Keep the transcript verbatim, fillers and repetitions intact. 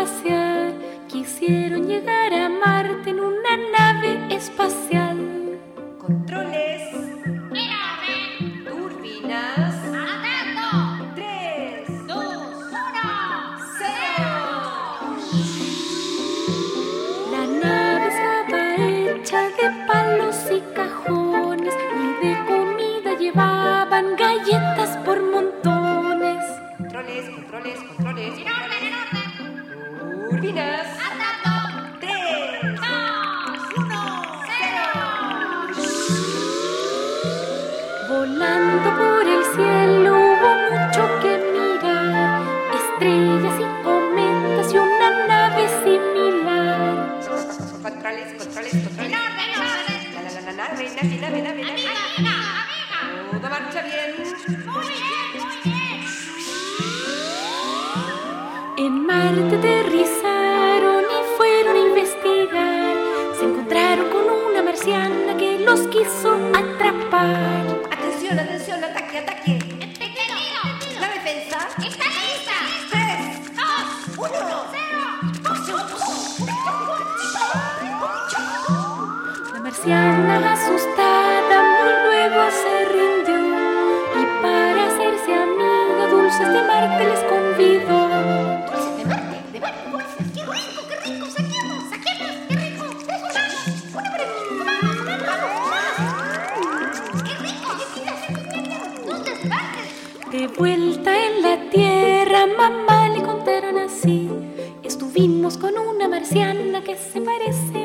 pasear. Quisieron llegar a Marte en una nave espacial. Controles. Turbinas. ¡Atento! Tres, ¡Dos! ¡Uno! cero. La nave estaba hecha de palos y cajones, y de comida llevaban galletas por montones. Controles, controles, controles. ¡En orden, en orden! Turbinas. ¡Atento! Tres, ¡Dos! uno, ¡Cero! Volando por el cielo hubo mucho que mirar, estrellas y cometas y una nave similar. Controles, controles, ¡En controles. orden, en orden! La, la, la, la, nave, nave, nave, nave, nave. ¡Amiga, amiga, amiga! Todo marcha bien. ¡Muy bien, muy bien! En Marte aterrizaron y fueron a investigar. Se encontraron con una marciana que los quiso atrapar. Atención, atención, ataque, ataque. ¡Entendido! La defensa. ¡Está lista! Tres, ¡Dos! uno. La marciana asustada muy luego se rindió, y para hacerse amiga dulces de Marte les convidó. ¡Dulces de Marte! ¡De Marte, dulces! ¡Qué rico, qué rico! ¡Saquemos, saquemos! ¡Qué rico! ¡Vamos! ¡Una para mí! ¡Vamos, vamos, vamos! ¡Qué rico! ¡Dulces de Marte! De vuelta en la Tierra, mamá le contaron así: estuvimos con una marciana que se parece